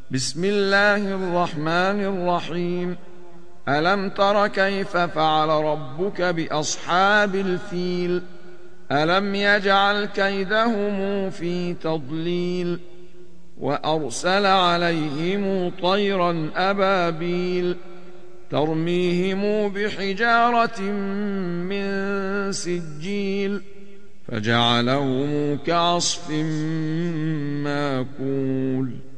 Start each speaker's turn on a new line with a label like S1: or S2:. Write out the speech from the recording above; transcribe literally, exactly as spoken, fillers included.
S1: بسم الله الرحمن الرحيم. ألم تر كيف فعل ربك بأصحاب الفيل؟ ألم يجعل كيدهم في تضليل وأرسل عليهم طيرا أبابيل ترميهم بحجارة من سجيل فجعلهم كعصف ماكول.